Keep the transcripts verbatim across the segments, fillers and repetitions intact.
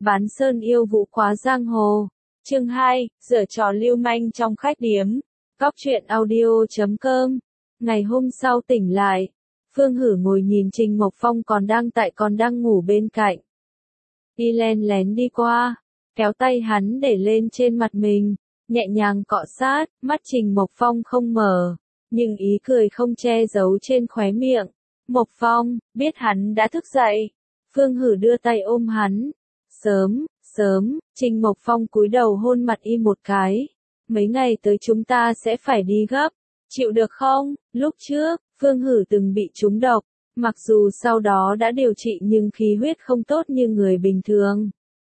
Bán sơn yêu vũ quá giang hồ. Chương hai, giở trò lưu manh trong khách điếm. Góc truyện audio chấm com. Ngày hôm sau tỉnh lại, Phương Hử ngồi nhìn Trình Mộc Phong còn đang tại còn đang ngủ bên cạnh. Y len lén đi qua, kéo tay hắn để lên trên mặt mình, nhẹ nhàng cọ sát, mắt Trình Mộc Phong không mở, nhưng ý cười không che giấu trên khóe miệng. Mộc Phong, biết hắn đã thức dậy. Phương Hử đưa tay ôm hắn. Sớm, sớm, Trình Mộc Phong cúi đầu hôn mặt y một cái. Mấy ngày tới chúng ta sẽ phải đi gấp. Chịu được không? Lúc trước, Phương Hử từng bị trúng độc. Mặc dù sau đó đã điều trị nhưng khí huyết không tốt như người bình thường.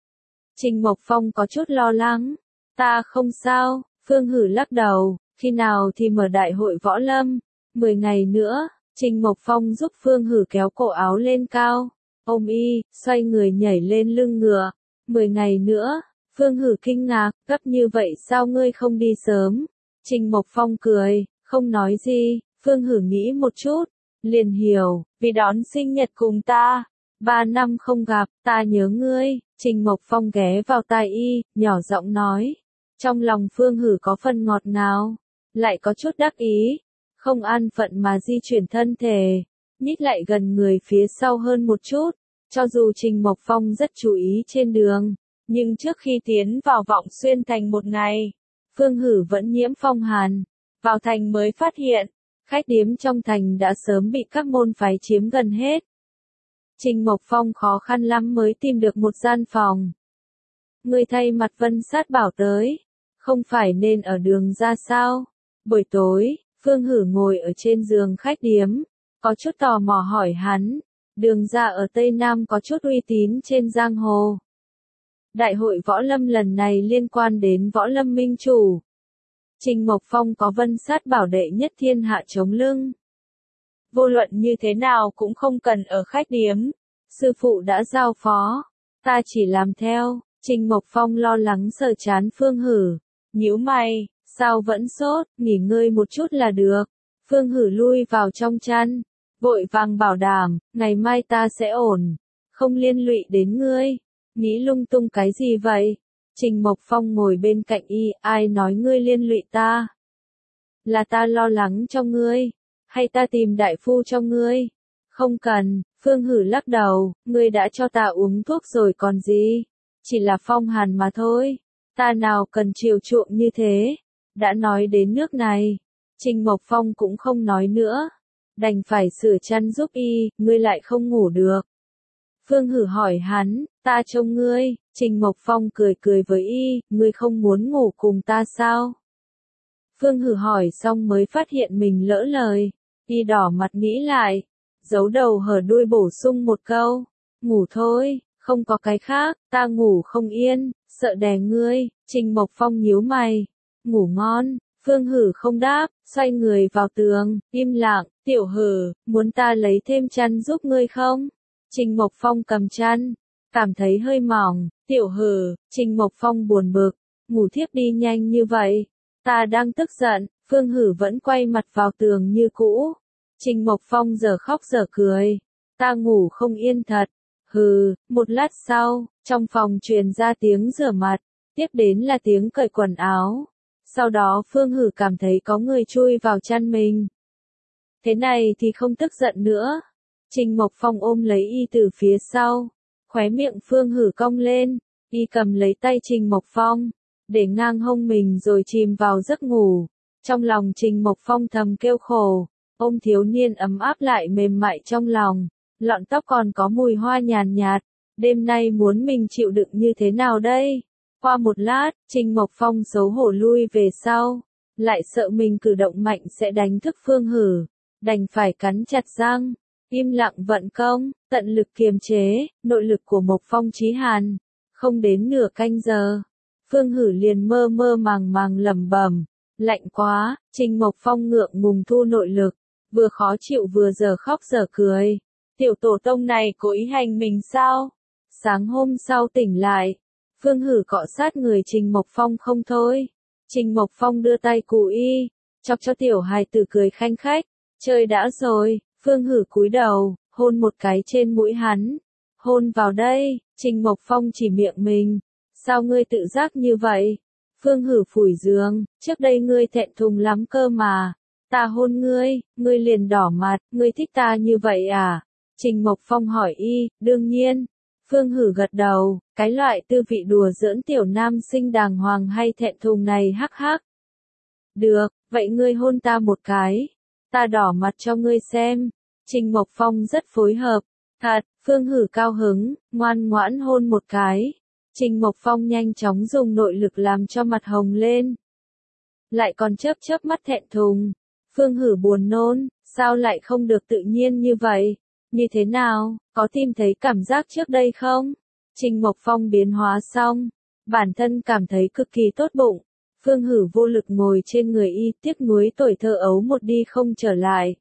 Trình Mộc Phong có chút lo lắng. Ta không sao, Phương Hử lắc đầu. Khi nào thì mở đại hội võ lâm? Mười ngày nữa. Trình Mộc Phong giúp Phương Hử kéo cổ áo lên cao. Ôm y, xoay người nhảy lên lưng ngựa. Mười ngày nữa. Phương Hử kinh ngạc, gấp như vậy sao ngươi không đi sớm? Trình Mộc Phong cười, không nói gì. Phương Hử nghĩ một chút, liền hiểu, vì đón sinh nhật cùng ta. Ba năm không gặp, ta nhớ ngươi. Trình Mộc Phong ghé vào tai y, nhỏ giọng nói. Trong lòng Phương Hử có phần ngọt ngào, lại có chút đắc ý. Không an phận mà di chuyển thân thể, nhích lại gần người phía sau hơn một chút. Cho dù Trình Mộc Phong rất chú ý trên đường, nhưng trước khi tiến vào Vọng Xuyên thành một ngày, Phương Hử vẫn nhiễm phong hàn. Vào thành mới phát hiện, khách điếm trong thành đã sớm bị các môn phái chiếm gần hết. Trình Mộc Phong khó khăn lắm mới tìm được một gian phòng. Người thay mặt Vân Sát bảo tới, không phải nên ở đường ra sao? Buổi tối, Phương Hử ngồi ở trên giường khách điếm, có chút tò mò hỏi hắn, đường ra ở Tây Nam có chút uy tín trên giang hồ. Đại hội võ lâm lần này liên quan đến võ lâm minh chủ. Trình Mộc Phong có Vân Sát bảo đệ nhất thiên hạ chống lưng. Vô luận như thế nào cũng không cần ở khách điếm. Sư phụ đã giao phó, ta chỉ làm theo. Trình Mộc Phong lo lắng sờ chán Phương Hử, nhíu mày, sao vẫn sốt, nghỉ ngơi một chút là được. Phương Hử lui vào trong chăn, vội vàng bảo đảm, ngày mai ta sẽ ổn, không liên lụy đến ngươi. Nghĩ lung tung cái gì vậy? Trình Mộc Phong ngồi bên cạnh y, ai nói ngươi liên lụy ta? Là ta lo lắng cho ngươi, hay ta tìm đại phu cho ngươi? Không cần. Phương Hử lắc đầu, ngươi đã cho ta uống thuốc rồi còn gì? Chỉ là phong hàn mà thôi, ta nào cần chiều chuộng như thế. Đã nói đến nước này, Trình Mộc Phong cũng không nói nữa, đành phải sửa chăn giúp y. Ngươi lại không ngủ được. Phương Hử hỏi hắn, ta trông ngươi. Trình Mộc Phong cười cười với y, ngươi không muốn ngủ cùng ta sao? Phương Hử hỏi xong mới phát hiện mình lỡ lời, y đỏ mặt nghĩ lại, giấu đầu hở đuôi bổ sung một câu, ngủ thôi, không có cái khác, ta ngủ không yên, sợ đè ngươi. Trình Mộc Phong nhíu mày, ngủ ngon. Phương Hử không đáp, xoay người vào tường, im lặng. Tiểu Hử, muốn ta lấy thêm chăn giúp ngươi không? Trình Mộc Phong cầm chăn, cảm thấy hơi mỏng. Tiểu Hử, Trình Mộc Phong buồn bực, ngủ thiếp đi nhanh như vậy. Ta đang tức giận. Phương Hử vẫn quay mặt vào tường như cũ. Trình Mộc Phong giờ khóc giờ cười, ta ngủ không yên thật. Hừ. Một lát sau, trong phòng truyền ra tiếng rửa mặt, tiếp đến là tiếng cởi quần áo. Sau đó Phương Hử cảm thấy có người chui vào chăn mình. Thế này thì không tức giận nữa. Trình Mộc Phong ôm lấy y từ phía sau, khóe miệng Phương Hử cong lên, y cầm lấy tay Trình Mộc Phong, để ngang hông mình rồi chìm vào giấc ngủ. Trong lòng Trình Mộc Phong thầm kêu khổ, ôm thiếu niên ấm áp lại mềm mại trong lòng, lọn tóc còn có mùi hoa nhàn nhạt, đêm nay muốn mình chịu đựng như thế nào đây? Qua một lát, Trình Mộc Phong xấu hổ lui về sau, lại sợ mình cử động mạnh sẽ đánh thức Phương Hử, đành phải cắn chặt răng, im lặng vận công, tận lực kiềm chế. Nội lực của Mộc Phong chí hàn, không đến nửa canh giờ, Phương Hử liền mơ mơ màng màng lẩm bẩm, lạnh quá. Trình Mộc Phong ngượng ngùng thu nội lực, vừa khó chịu vừa giờ khóc giờ cười. Tiểu tổ tông này cố ý hành mình sao? Sáng hôm sau tỉnh lại, Phương Hử cọ sát người Trình Mộc Phong không thôi. Trình Mộc Phong đưa tay cù y, chọc cho tiểu hài tử cười khanh khách. Chơi đã rồi. Phương Hử cúi đầu, hôn một cái trên mũi hắn. hôn vào đây, Trình Mộc Phong chỉ miệng mình. Sao ngươi tự giác như vậy? Phương Hử phủi giường, trước đây ngươi thẹn thùng lắm cơ mà. Ta hôn ngươi, ngươi liền đỏ mặt, ngươi thích ta như vậy à? Trình Mộc Phong hỏi y, đương nhiên. Phương Hử gật đầu, cái loại tư vị đùa giỡn tiểu nam sinh đàng hoàng hay thẹn thùng này hắc hắc. Được, vậy ngươi hôn ta một cái. Ta đỏ mặt cho ngươi xem. Trình Mộc Phong rất phối hợp. Thật, Phương Hử cao hứng, ngoan ngoãn hôn một cái. Trình Mộc Phong nhanh chóng dùng nội lực làm cho mặt hồng lên. Lại còn chớp chớp mắt thẹn thùng. Phương Hử buồn nôn, sao lại không được tự nhiên như vậy? Như thế nào, có tìm thấy cảm giác trước đây không? Trình Mộc Phong biến hóa xong, bản thân cảm thấy cực kỳ tốt bụng. Phương Hử vô lực ngồi trên người y, tiếc nuối tuổi thơ ấu một đi không trở lại.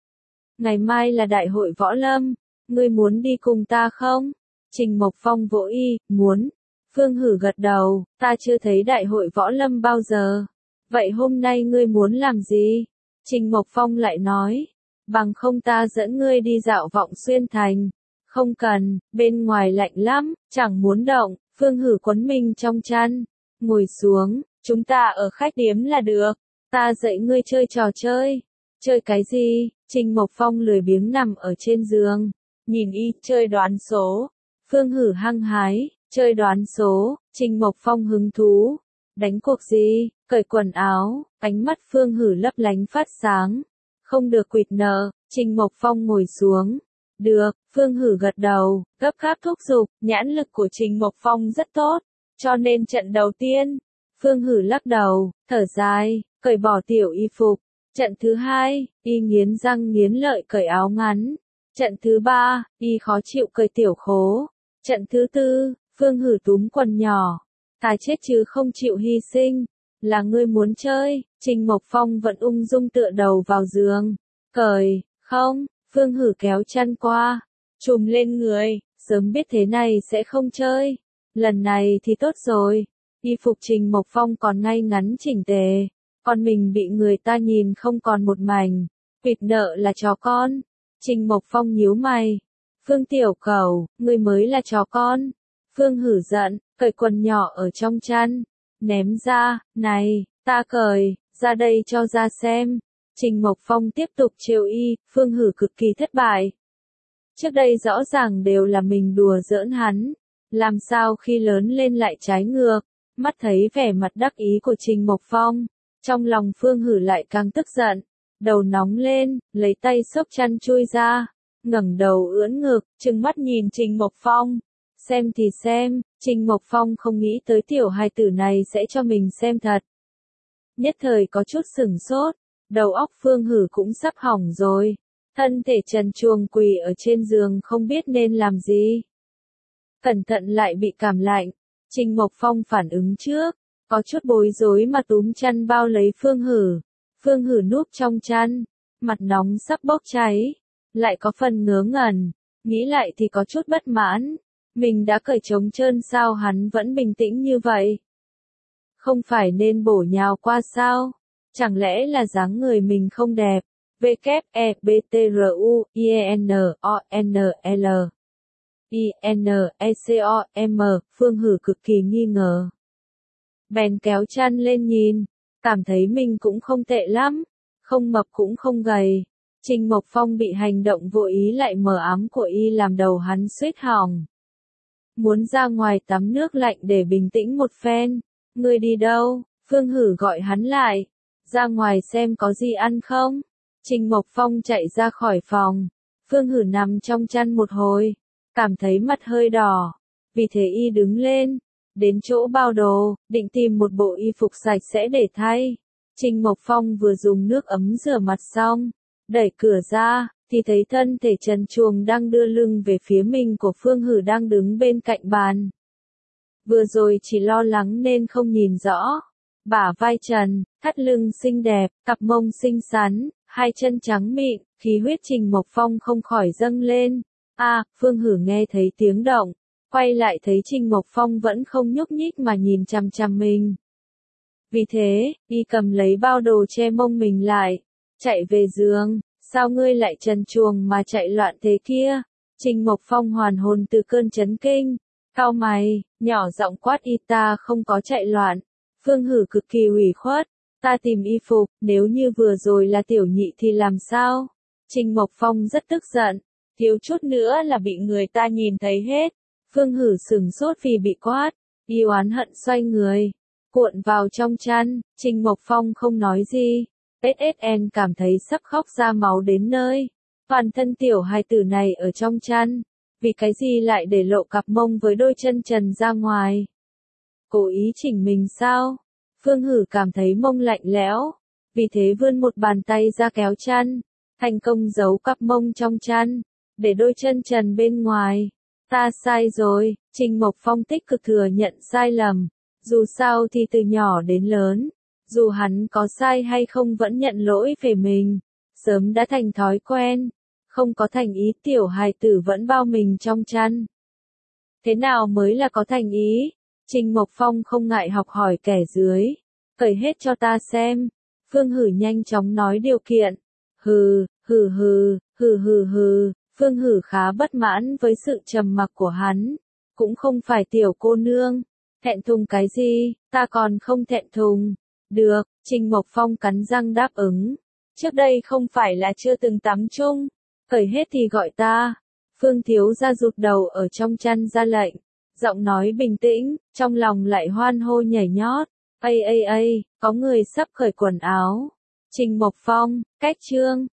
Ngày mai là đại hội võ lâm, ngươi muốn đi cùng ta không? Trình Mộc Phong vỗ y, muốn. Phương Hử gật đầu, ta chưa thấy đại hội võ lâm bao giờ. Vậy hôm nay ngươi muốn làm gì? Trình Mộc Phong lại nói, bằng không ta dẫn ngươi đi dạo vọng xuyên thành. Không cần, bên ngoài lạnh lắm, chẳng muốn động. Phương Hử quấn mình trong chăn, ngồi xuống, chúng ta ở khách điếm là được. Ta dạy ngươi chơi trò chơi. Chơi cái gì? Trình Mộc Phong lười biếng nằm ở trên giường, nhìn y, chơi đoán số. Phương Hử hăng hái, chơi đoán số. Trình Mộc Phong hứng thú. Đánh cuộc gì? Cởi quần áo. Ánh mắt Phương Hử lấp lánh phát sáng. Không được quỵt nợ. Trình Mộc Phong ngồi xuống. Được, Phương Hử gật đầu, gấp gáp thúc giục. Nhãn lực của Trình Mộc Phong rất tốt, cho nên trận đầu tiên, Phương Hử lắc đầu, thở dài, cởi bỏ tiểu y phục. Trận thứ hai, y nghiến răng nghiến lợi cởi áo ngắn. Trận thứ ba, y khó chịu cởi tiểu khố. Trận thứ tư, Phương Hử túm quần nhỏ. Ta chết chứ không chịu hy sinh. Là ngươi muốn chơi. Trình Mộc Phong vẫn ung dung tựa đầu vào giường. Cởi, không, Phương Hử kéo chăn qua, trùm lên người, sớm biết thế này sẽ không chơi. Lần này thì tốt rồi. Y phục Trình Mộc Phong còn ngay ngắn chỉnh tề, còn mình bị người ta nhìn không còn một mảnh. Quỵt nợ là chó con. Trình Mộc Phong nhíu mày. Phương Tiểu Cẩu, ngươi mới là chó con. Phương Hử giận, cởi quần nhỏ ở trong chăn, ném ra, này, ta cởi, ra đây cho ra xem. Trình Mộc Phong tiếp tục trêu y, Phương Hử cực kỳ thất bại. Trước đây rõ ràng đều là mình đùa giỡn hắn, làm sao khi lớn lên lại trái ngược. Mắt thấy vẻ mặt đắc ý của Trình Mộc Phong, trong lòng Phương Hử lại càng tức giận, đầu nóng lên, lấy tay xốc chăn chui ra, ngẩng đầu ưỡn ngực, trừng mắt nhìn Trình Mộc Phong. Xem thì xem, Trình Mộc Phong không nghĩ tới tiểu hài tử này sẽ cho mình xem thật. Nhất thời có chút sửng sốt, đầu óc Phương Hử cũng sắp hỏng rồi, thân thể trần truồng quỳ ở trên giường không biết nên làm gì. Cẩn thận lại bị cảm lạnh. Trình Mộc Phong phản ứng trước, có chút bối rối mà túm chăn bao lấy Phương Hử. Phương Hử núp trong chăn, mặt nóng sắp bốc cháy, lại có phần ngớ ngẩn, nghĩ lại thì có chút bất mãn. Mình đã cởi trống trơn sao hắn vẫn bình tĩnh như vậy? Không phải nên bổ nhào qua sao? Chẳng lẽ là dáng người mình không đẹp? W E B T R U I E N O N L I N E C O M, Phương Hử cực kỳ nghi ngờ. Bèn kéo chăn lên nhìn, cảm thấy mình cũng không tệ lắm, không mập cũng không gầy. Trình Mộc Phong bị hành động vô ý lại mờ ám của y làm đầu hắn suýt hỏng. Muốn ra ngoài tắm nước lạnh để bình tĩnh một phen. Ngươi đi đâu? Phương Hử gọi hắn lại. Ra ngoài xem có gì ăn không? Trình Mộc Phong chạy ra khỏi phòng. Phương Hử nằm trong chăn một hồi, cảm thấy mặt hơi đỏ. Vì thế y đứng lên, đến chỗ bao đồ, định tìm một bộ y phục sạch sẽ để thay. Trình Mộc Phong vừa dùng nước ấm rửa mặt xong, đẩy cửa ra, thì thấy thân thể trần truồng đang đưa lưng về phía mình của Phương Hử đang đứng bên cạnh bàn. Vừa rồi chỉ lo lắng nên không nhìn rõ. Bả vai trần, thắt lưng xinh đẹp, cặp mông xinh xắn, hai chân trắng mịn, khí huyết Trình Mộc Phong không khỏi dâng lên. A, à, Phương Hử nghe thấy tiếng động, quay lại thấy Trình Mộc Phong vẫn không nhúc nhích mà nhìn chằm chằm mình. Vì thế, y cầm lấy bao đồ che mông mình lại, chạy về giường. Sao ngươi lại trần truồng mà chạy loạn thế kia? Trình Mộc Phong hoàn hồn từ cơn chấn kinh, cau mày, nhỏ giọng quát y ta không có chạy loạn. Phương Hử cực kỳ ủy khuất, ta tìm y phục, nếu như vừa rồi là tiểu nhị thì làm sao? Trình Mộc Phong rất tức giận, thiếu chút nữa là bị người ta nhìn thấy hết. Phương Hử sửng sốt vì bị quát, y oán hận xoay người, cuộn vào trong chăn. Trình Mộc Phong không nói gì, ét ét en cảm thấy sắp khóc ra máu đến nơi. Toàn thân tiểu hài tử này ở trong chăn, vì cái gì lại để lộ cặp mông với đôi chân trần ra ngoài? Cố ý chỉnh mình sao? Phương Hử cảm thấy mông lạnh lẽo, vì thế vươn một bàn tay ra kéo chăn, thành công giấu cặp mông trong chăn, để đôi chân trần bên ngoài. Ta sai rồi, Trình Mộc Phong tích cực thừa nhận sai lầm. Dù sao thì từ nhỏ đến lớn, dù hắn có sai hay không vẫn nhận lỗi về mình, sớm đã thành thói quen, không có thành ý tiểu hài tử vẫn bao mình trong chăn. Thế nào mới là có thành ý? Trình Mộc Phong không ngại học hỏi kẻ dưới, cởi hết cho ta xem. Phương Hử nhanh chóng nói điều kiện. Hừ, hừ hừ, hừ hừ hừ, Phương Hử khá bất mãn với sự trầm mặc của hắn, cũng không phải tiểu cô nương. Thẹn thùng cái gì, ta còn không thẹn thùng. Được, Trình Mộc Phong cắn răng đáp ứng. Trước đây không phải là chưa từng tắm chung, cởi hết thì gọi ta. Phương thiếu gia rụt đầu ở trong chăn ra lệnh, giọng nói bình tĩnh, trong lòng lại hoan hô nhảy nhót. Ây ây ây, có người sắp cởi quần áo. Trình Mộc Phong, cách chương.